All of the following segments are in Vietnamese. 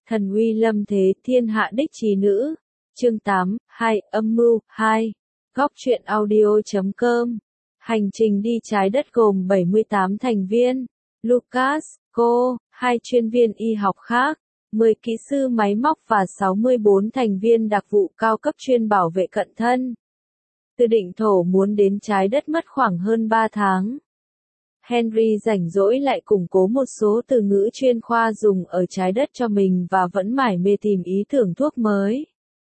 Thần uy lâm thế, thiên hạ đích trí nữ. Chương 8, 2, âm mưu, 2. Góc truyện audio.com. Hành trình đi trái đất gồm 78 thành viên. Lucas, cô, 2 chuyên viên y học khác, 10 kỹ sư máy móc và 64 thành viên đặc vụ cao cấp chuyên bảo vệ cận thân. Từ định thổ muốn đến trái đất mất khoảng hơn 3 tháng. Henry rảnh rỗi lại củng cố một số từ ngữ chuyên khoa dùng ở trái đất cho mình và vẫn mải mê tìm ý tưởng thuốc mới.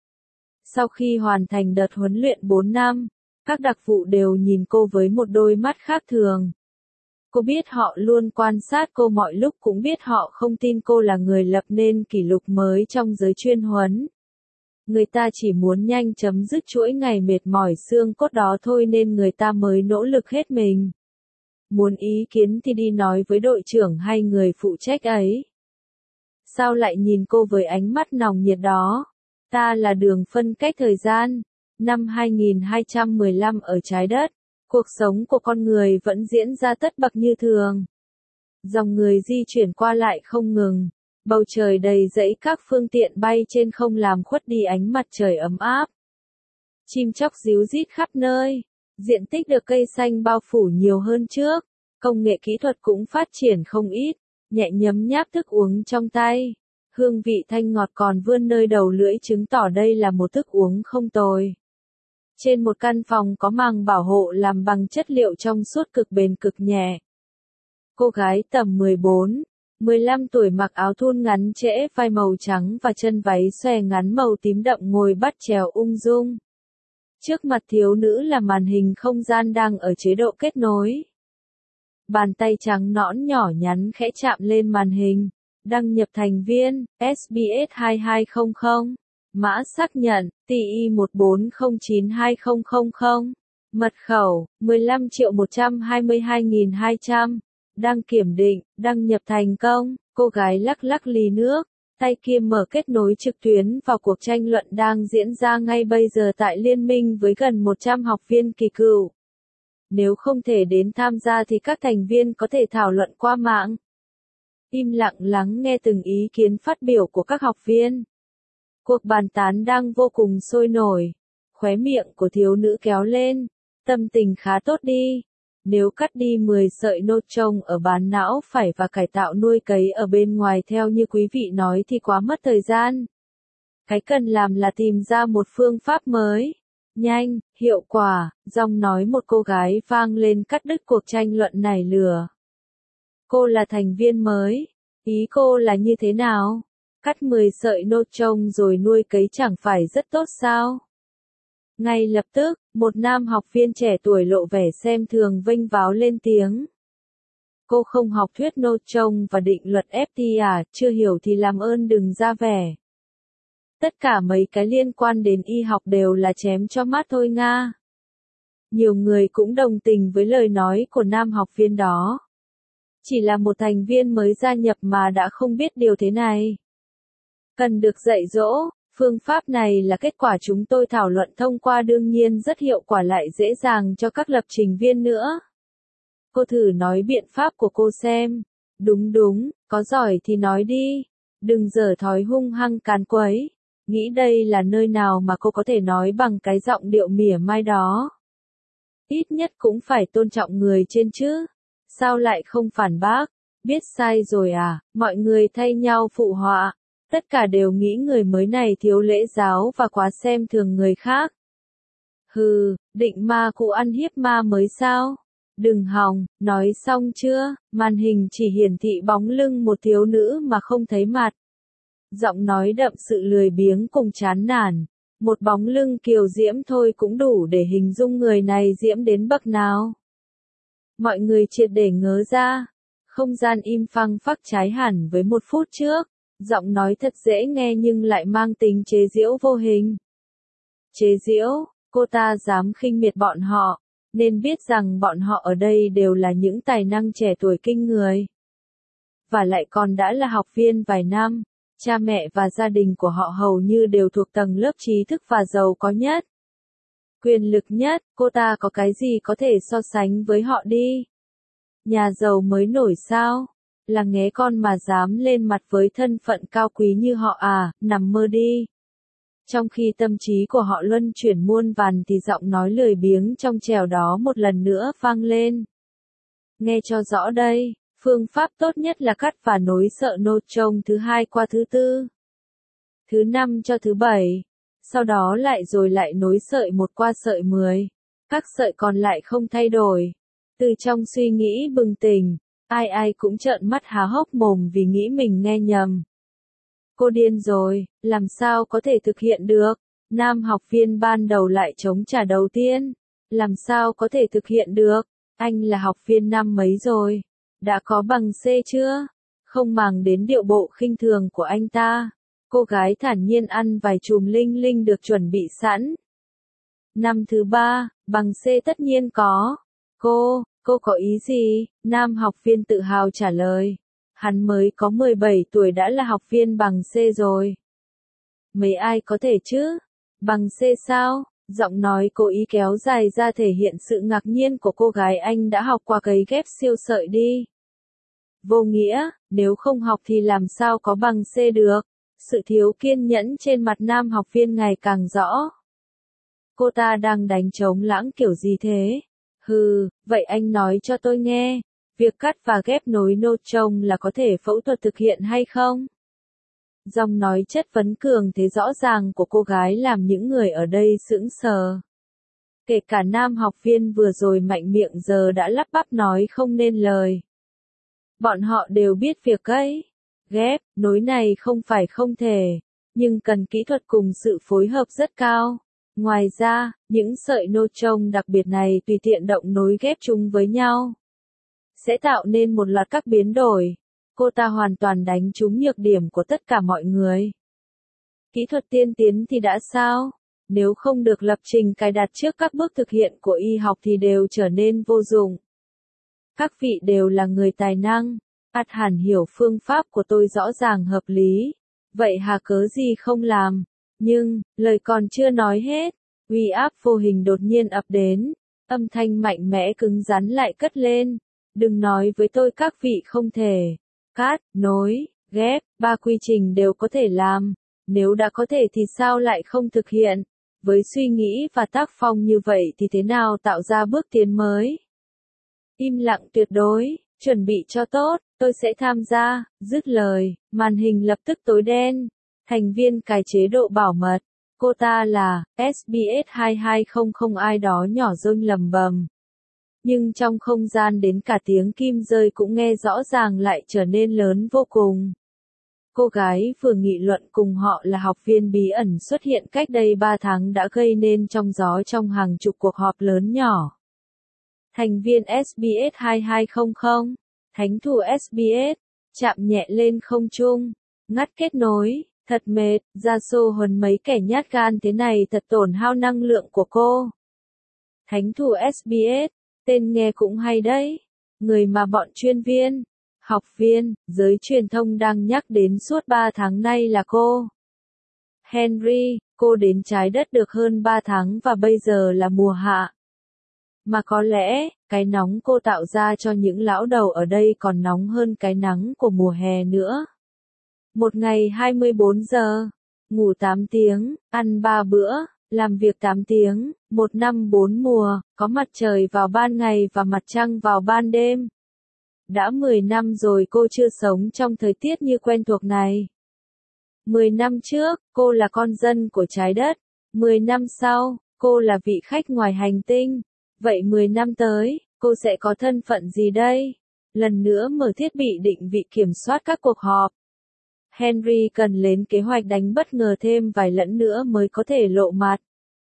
Sau khi hoàn thành đợt huấn luyện 4 năm, các đặc vụ đều nhìn cô với một đôi mắt khác thường. Cô biết họ luôn quan sát cô mọi lúc, cũng biết họ không tin cô là người lập nên kỷ lục mới trong giới chuyên huấn. Người ta chỉ muốn nhanh chấm dứt chuỗi ngày mệt mỏi xương cốt đó thôi nên người ta mới nỗ lực hết mình. Muốn ý kiến thì đi nói với đội trưởng hay người phụ trách ấy. Sao lại nhìn cô với ánh mắt nòng nhiệt đó? Ta là đường phân cách thời gian. Năm 2215 ở trái đất, cuộc sống của con người vẫn diễn ra tất bật như thường. Dòng người di chuyển qua lại không ngừng. Bầu trời đầy dẫy các phương tiện bay trên không làm khuất đi ánh mặt trời ấm áp. Chim chóc ríu rít khắp nơi. Diện tích được cây xanh bao phủ nhiều hơn trước. Công nghệ kỹ thuật cũng phát triển không ít. Nhẹ nhấm nháp thức uống trong tay. Hương vị thanh ngọt còn vươn nơi đầu lưỡi chứng tỏ đây là một thức uống không tồi. Trên một căn phòng có màng bảo hộ làm bằng chất liệu trong suốt cực bền cực nhẹ. Cô gái tầm 14, 15 tuổi mặc áo thun ngắn trễ vai màu trắng và chân váy xòe ngắn màu tím đậm ngồi bắt chéo ung dung. Trước mặt thiếu nữ là màn hình không gian đang ở chế độ kết nối. Bàn tay trắng nõn nhỏ nhắn khẽ chạm lên màn hình. Đăng nhập thành viên, SBS 2200. Mã xác nhận, TI 1409200. Mật khẩu, 15.122.200. Đăng kiểm định, đăng nhập thành công. Cô gái lắc lắc ly nước. Tay kia mở kết nối trực tuyến vào cuộc tranh luận đang diễn ra ngay bây giờ tại liên minh với gần 100 học viên kỳ cựu. Nếu không thể đến tham gia thì các thành viên có thể thảo luận qua mạng. Im lặng lắng nghe từng ý kiến phát biểu của các học viên. Cuộc bàn tán đang vô cùng sôi nổi. Khóe miệng của thiếu nữ kéo lên. Tâm tình khá tốt đi. Nếu cắt đi 10 sợi nốt trông ở bán não phải và cải tạo nuôi cấy ở bên ngoài theo như quý vị nói thì quá mất thời gian. Cái cần làm là tìm ra một phương pháp mới. Nhanh, hiệu quả, giọng nói một cô gái vang lên cắt đứt cuộc tranh luận nảy lửa. Cô là thành viên mới. Ý cô là như thế nào? Cắt 10 sợi nốt trông rồi nuôi cấy chẳng phải rất tốt sao? Ngay lập tức, một nam học viên trẻ tuổi lộ vẻ xem thường vênh váo lên tiếng. Cô không học thuyết nốt trông và định luật FT à, chưa hiểu thì làm ơn đừng ra vẻ. Tất cả mấy cái liên quan đến y học đều là chém cho mát thôi nga. Nhiều người cũng đồng tình với lời nói của nam học viên đó. Chỉ là một thành viên mới gia nhập mà đã không biết điều thế này. Cần được dạy dỗ, phương pháp này là kết quả chúng tôi thảo luận thông qua đương nhiên rất hiệu quả lại dễ dàng cho các lập trình viên nữa. Cô thử nói biện pháp của cô xem. Đúng, có giỏi thì nói đi. Đừng giở thói hung hăng càn quấy. Nghĩ đây là nơi nào mà cô có thể nói bằng cái giọng điệu mỉa mai đó. Ít nhất cũng phải tôn trọng người trên chứ. Sao lại không phản bác? Biết sai rồi à? Mọi người thay nhau phụ họa. Tất cả đều nghĩ người mới này thiếu lễ giáo và quá xem thường người khác. Hừ, định ma cụ ăn hiếp ma mới sao? Đừng hòng, nói xong chưa? Màn hình chỉ hiển thị bóng lưng một thiếu nữ mà không thấy mặt. Giọng nói đậm sự lười biếng cùng chán nản. Một bóng lưng kiều diễm thôi cũng đủ để hình dung người này diễm đến bậc nào. Mọi người triệt để ngớ ra. Không gian im phăng phắc trái hẳn với 1 phút trước. Giọng nói thật dễ nghe nhưng lại mang tính chế giễu vô hình. Chế giễu, cô ta dám khinh miệt bọn họ, nên biết rằng bọn họ ở đây đều là những tài năng trẻ tuổi kinh người. Và lại còn đã là học viên vài năm, cha mẹ và gia đình của họ hầu như đều thuộc tầng lớp trí thức và giàu có nhất. Quyền lực nhất, cô ta có cái gì có thể so sánh với họ đi? Nhà giàu mới nổi sao? Là nghé con mà dám lên mặt với thân phận cao quý như họ à, nằm mơ đi. Trong khi tâm trí của họ luân chuyển muôn vàn thì giọng nói lười biếng trong trẻo đó một lần nữa vang lên. Nghe cho rõ đây, phương pháp tốt nhất là cắt và nối sợi nốt trông thứ hai qua thứ tư, thứ năm cho thứ bảy, sau đó lại nối sợi một qua sợi 10. Các sợi còn lại không thay đổi. Từ trong suy nghĩ bừng tỉnh, ai cũng trợn mắt há hốc mồm vì nghĩ mình nghe nhầm. Cô điên rồi, làm sao có thể thực hiện được? Nam học viên ban đầu lại chống trả đầu tiên. Làm sao có thể thực hiện được? Anh là học viên năm mấy rồi? Đã có bằng C chưa? Không màng đến điệu bộ khinh thường của anh ta. Cô gái thản nhiên ăn vài chùm linh linh được chuẩn bị sẵn. Năm thứ ba, bằng C tất nhiên có. Cô có ý gì? Nam học viên tự hào trả lời. Hắn mới có 17 tuổi đã là học viên bằng C rồi. Mấy ai có thể chứ? Bằng C sao? Giọng nói cố ý kéo dài ra thể hiện sự ngạc nhiên của cô gái. Anh đã học qua cấy ghép siêu sợi đi. Vô nghĩa, nếu không học thì làm sao có bằng C được? Sự thiếu kiên nhẫn trên mặt nam học viên ngày càng rõ. Cô ta đang đánh trống lãng kiểu gì thế? Hừ, vậy anh nói cho tôi nghe, việc cắt và ghép nối nốt trông là có thể phẫu thuật thực hiện hay không? Giọng nói chất vấn cường thế rõ ràng của cô gái làm những người ở đây sững sờ. Kể cả nam học viên vừa rồi mạnh miệng giờ đã lắp bắp nói không nên lời. Bọn họ đều biết việc ấy. Ghép, nối này không phải không thể, nhưng cần kỹ thuật cùng sự phối hợp rất cao. Ngoài ra, những sợi nốt trông đặc biệt này tùy tiện động nối ghép chúng với nhau, sẽ tạo nên một loạt các biến đổi. Cô ta hoàn toàn đánh trúng nhược điểm của tất cả mọi người. Kỹ thuật tiên tiến thì đã sao? Nếu không được lập trình cài đặt trước các bước thực hiện của y học thì đều trở nên vô dụng. Các vị đều là người tài năng, ắt hẳn hiểu phương pháp của tôi rõ ràng hợp lý. Vậy hà cớ gì không làm? Nhưng, lời còn chưa nói hết, uy áp vô hình đột nhiên ập đến, âm thanh mạnh mẽ cứng rắn lại cất lên. Đừng nói với tôi các vị không thể. Cắt, nối, ghép, ba quy trình đều có thể làm. Nếu đã có thể thì sao lại không thực hiện? Với suy nghĩ và tác phong như vậy thì thế nào tạo ra bước tiến mới? Im lặng tuyệt đối, chuẩn bị cho tốt, tôi sẽ tham gia. Dứt lời, màn hình lập tức tối đen. Thành viên cài chế độ bảo mật. Cô ta là SBS 2200 ai đó nhỏ rông lầm bầm. Nhưng trong không gian đến cả tiếng kim rơi cũng nghe rõ ràng lại trở nên lớn vô cùng. Cô gái vừa nghị luận cùng họ là học viên bí ẩn xuất hiện cách đây 3 tháng đã gây nên trong gió trong hàng chục cuộc họp lớn nhỏ. Thành viên SBS 2200, thánh thủ SBS, chạm nhẹ lên không trung, ngắt kết nối, thật mệt, ra xô hơn mấy kẻ nhát gan thế này thật tổn hao năng lượng của cô. Thánh thủ SBS, tên nghe cũng hay đấy, người mà bọn chuyên viên, học viên, giới truyền thông đang nhắc đến suốt 3 tháng nay là cô. Henry, cô đến trái đất được hơn 3 tháng và bây giờ là mùa hạ. Mà có lẽ, cái nóng cô tạo ra cho những lão đầu ở đây còn nóng hơn cái nắng của mùa hè nữa. Một ngày 24 giờ, ngủ 8 tiếng, ăn 3 bữa, làm việc 8 tiếng, một năm 4 mùa, có mặt trời vào ban ngày và mặt trăng vào ban đêm. Đã 10 năm rồi cô chưa sống trong thời tiết như quen thuộc này. 10 năm trước, cô là con dân của trái đất. 10 năm sau, cô là vị khách ngoài hành tinh. Vậy 10 năm tới, cô sẽ có thân phận gì đây? Lần nữa mở thiết bị định vị kiểm soát các cuộc họp. Henry cần lên kế hoạch đánh bất ngờ thêm vài lần nữa mới có thể lộ mặt.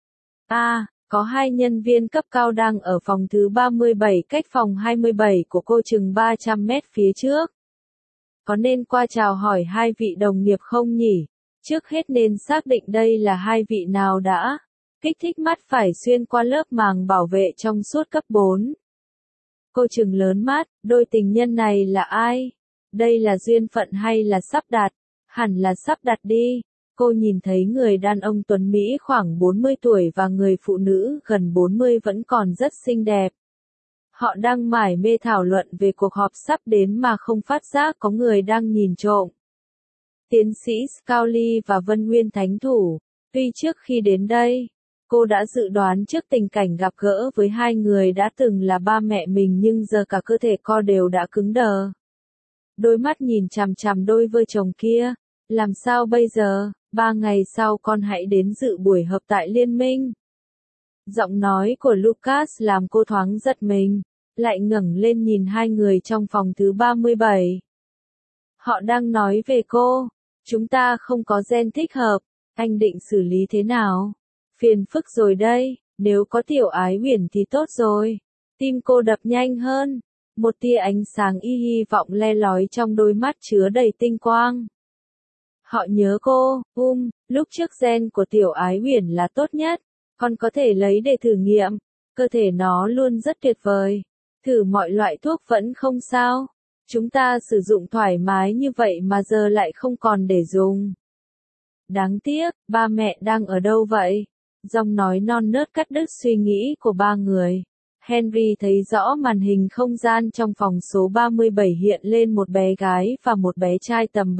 Có 2 nhân viên cấp cao đang ở phòng thứ 37 cách phòng 27 của cô chừng 300 mét phía trước. Có nên qua chào hỏi 2 vị đồng nghiệp không nhỉ? Trước hết nên xác định đây là 2 vị nào đã. Kích thích mắt phải xuyên qua lớp màng bảo vệ trong suốt cấp 4. Cô trừng lớn mắt, đôi tình nhân này là ai? Đây là duyên phận hay là sắp đặt? Hẳn là sắp đặt đi. Cô nhìn thấy người đàn ông tuấn Mỹ khoảng 40 tuổi và người phụ nữ gần 40 vẫn còn rất xinh đẹp. Họ đang mải mê thảo luận về cuộc họp sắp đến mà không phát giác có người đang nhìn trộm. Tiến sĩ Scully và Vân Nguyên Thánh Thủ, tuy trước khi đến đây, cô đã dự đoán trước tình cảnh gặp gỡ với hai người đã từng là ba mẹ mình nhưng giờ cả cơ thể co đều đã cứng đờ. Đôi mắt nhìn chằm chằm đôi vợ chồng kia, làm sao bây giờ, 3 ngày sau con hãy đến dự buổi họp tại liên minh. Giọng nói của Lucas làm cô thoáng giật mình, lại ngẩng lên nhìn hai người trong phòng thứ 37. Họ đang nói về cô, chúng ta không có gen thích hợp, anh định xử lý thế nào? Phiền phức rồi đây, nếu có Tiểu Ái Uyển thì tốt rồi. Tim cô đập nhanh hơn, một tia ánh sáng hy vọng le lói trong đôi mắt chứa đầy tinh quang. Họ nhớ cô, lúc trước gen của Tiểu Ái Uyển là tốt nhất, con có thể lấy để thử nghiệm, cơ thể nó luôn rất tuyệt vời. Thử mọi loại thuốc vẫn không sao. Chúng ta sử dụng thoải mái như vậy mà giờ lại không còn để dùng. Đáng tiếc, ba mẹ đang ở đâu vậy? Giọng nói non nớt cắt đứt suy nghĩ của ba người. Henry thấy rõ màn hình không gian trong phòng số 37 hiện lên một bé gái và một bé trai tầm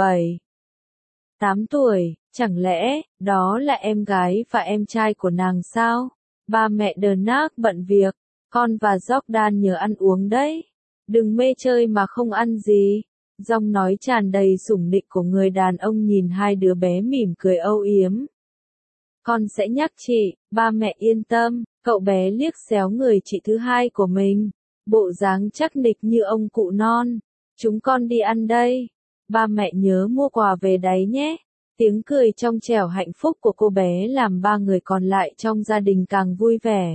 8 tuổi, chẳng lẽ, đó là em gái và em trai của nàng sao? Ba mẹ Dernak bận việc, con và Jordan nhớ ăn uống đấy. Đừng mê chơi mà không ăn gì. Giọng nói tràn đầy sủng nịnh của người đàn ông nhìn hai đứa bé mỉm cười âu yếm. Con sẽ nhắc chị, ba mẹ yên tâm, cậu bé liếc xéo người chị thứ hai của mình. Bộ dáng chắc nịch như ông cụ non. Chúng con đi ăn đây. Ba mẹ nhớ mua quà về đấy nhé. Tiếng cười trong trẻo hạnh phúc của cô bé làm ba người còn lại trong gia đình càng vui vẻ.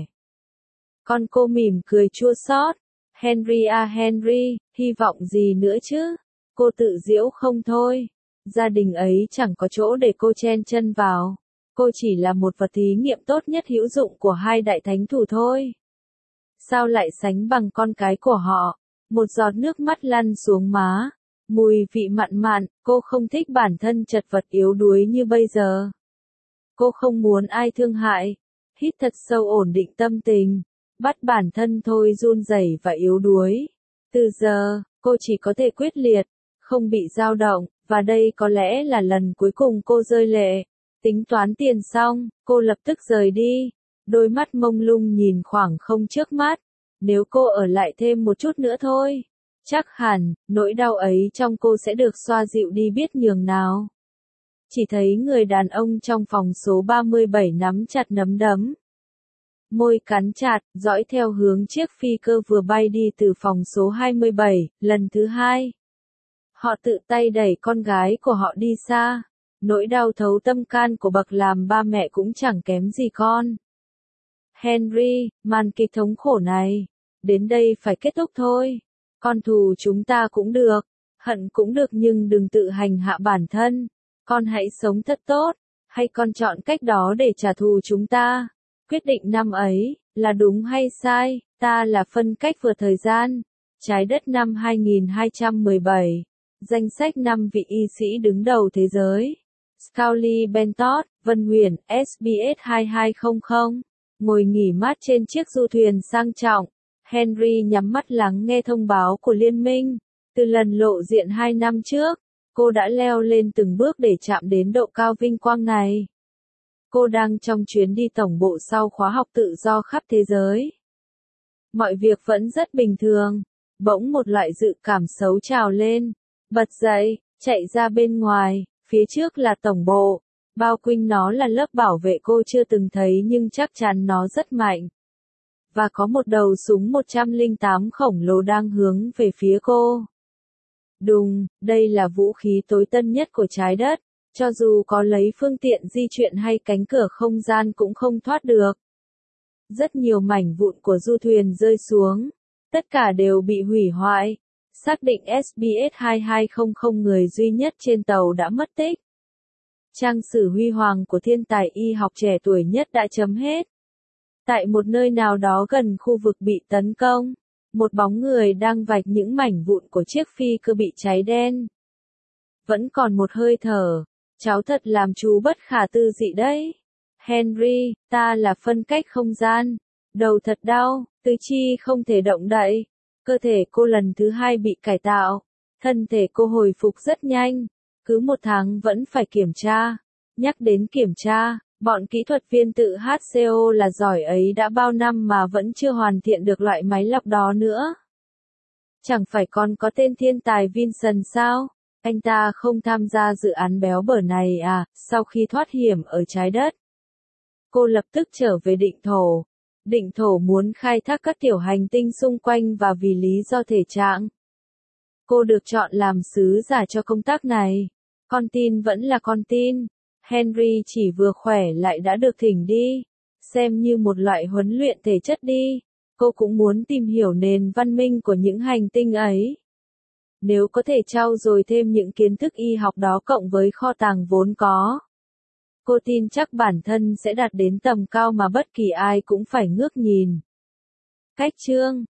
Con cô mỉm cười chua xót. Henry à Henry, hy vọng gì nữa chứ? Cô tự giễu không thôi. Gia đình ấy chẳng có chỗ để cô chen chân vào. Cô chỉ là một vật thí nghiệm tốt nhất hữu dụng của hai đại thánh thủ thôi. Sao lại sánh bằng con cái của họ? Một giọt nước mắt lăn xuống má. Mùi vị mặn mặn, cô không thích bản thân chật vật yếu đuối như bây giờ. Cô không muốn ai thương hại. Hít thật sâu ổn định tâm tình. Bắt bản thân thôi run rẩy và yếu đuối. Từ giờ, cô chỉ có thể quyết liệt, không bị dao động, và đây có lẽ là lần cuối cùng cô rơi lệ. Tính toán tiền xong, cô lập tức rời đi. Đôi mắt mông lung nhìn khoảng không trước mắt. Nếu cô ở lại thêm một chút nữa thôi, chắc hẳn, nỗi đau ấy trong cô sẽ được xoa dịu đi biết nhường nào. Chỉ thấy người đàn ông trong phòng số 37 nắm chặt nắm đấm. Môi cắn chặt, dõi theo hướng chiếc phi cơ vừa bay đi từ phòng số 27, lần thứ hai. Họ tự tay đẩy con gái của họ đi xa. Nỗi đau thấu tâm can của bậc làm ba mẹ cũng chẳng kém gì con. Henry, màn kịch thống khổ này, đến đây phải kết thúc thôi. Con thù chúng ta cũng được, hận cũng được nhưng đừng tự hành hạ bản thân. Con hãy sống thật tốt, hay con chọn cách đó để trả thù chúng ta? Quyết định năm ấy, là đúng hay sai, ta là phân cách vừa thời gian. Trái đất năm 2217. Danh sách 5 vị y sĩ đứng đầu thế giới. Scully Bentot, Vân Huyền, SBS 2200. Ngồi nghỉ mát trên chiếc du thuyền sang trọng. Henry nhắm mắt lắng nghe thông báo của liên minh. Từ lần lộ diện 2 năm trước, cô đã leo lên từng bước để chạm đến độ cao vinh quang này. Cô đang trong chuyến đi tổng bộ sau khóa học tự do khắp thế giới. Mọi việc vẫn rất bình thường. Bỗng một loại dự cảm xấu trào lên. Bật dậy, chạy ra bên ngoài, phía trước là tổng bộ. Bao quanh nó là lớp bảo vệ cô chưa từng thấy nhưng chắc chắn nó rất mạnh. Và có một đầu súng 108 khổng lồ đang hướng về phía cô. Đùng, đây là vũ khí tối tân nhất của trái đất. Cho dù có lấy phương tiện di chuyển hay cánh cửa không gian cũng không thoát được. Rất nhiều mảnh vụn của du thuyền rơi xuống. Tất cả đều bị hủy hoại. Xác định SBS 2200 người duy nhất trên tàu đã mất tích. Trang sử huy hoàng của thiên tài y học trẻ tuổi nhất đã chấm hết. Tại một nơi nào đó gần khu vực bị tấn công, một bóng người đang vạch những mảnh vụn của chiếc phi cơ bị cháy đen. Vẫn còn một hơi thở. Cháu thật làm chú bất khả tư dị đấy. Henry, ta là phân cách không gian. Đầu thật đau, tứ chi không thể động đậy. Cơ thể cô lần thứ 2 bị cải tạo. Thân thể cô hồi phục rất nhanh. Cứ 1 tháng vẫn phải kiểm tra. Nhắc đến kiểm tra, bọn kỹ thuật viên tự HCO là giỏi ấy đã bao năm mà vẫn chưa hoàn thiện được loại máy lọc đó nữa. Chẳng phải còn có tên thiên tài Vincent sao? Anh ta không tham gia dự án béo bở này à, sau khi thoát hiểm ở trái đất. Cô lập tức trở về định thổ. Định thổ muốn khai thác các tiểu hành tinh xung quanh và vì lý do thể trạng. Cô được chọn làm sứ giả cho công tác này. Con tin vẫn là con tin. Henry chỉ vừa khỏe lại đã được thỉnh đi. Xem như một loại huấn luyện thể chất đi. Cô cũng muốn tìm hiểu nền văn minh của những hành tinh ấy. Nếu có thể trau dồi thêm những kiến thức y học đó cộng với kho tàng vốn có. Cô tin chắc bản thân sẽ đạt đến tầm cao mà bất kỳ ai cũng phải ngước nhìn. Cách chương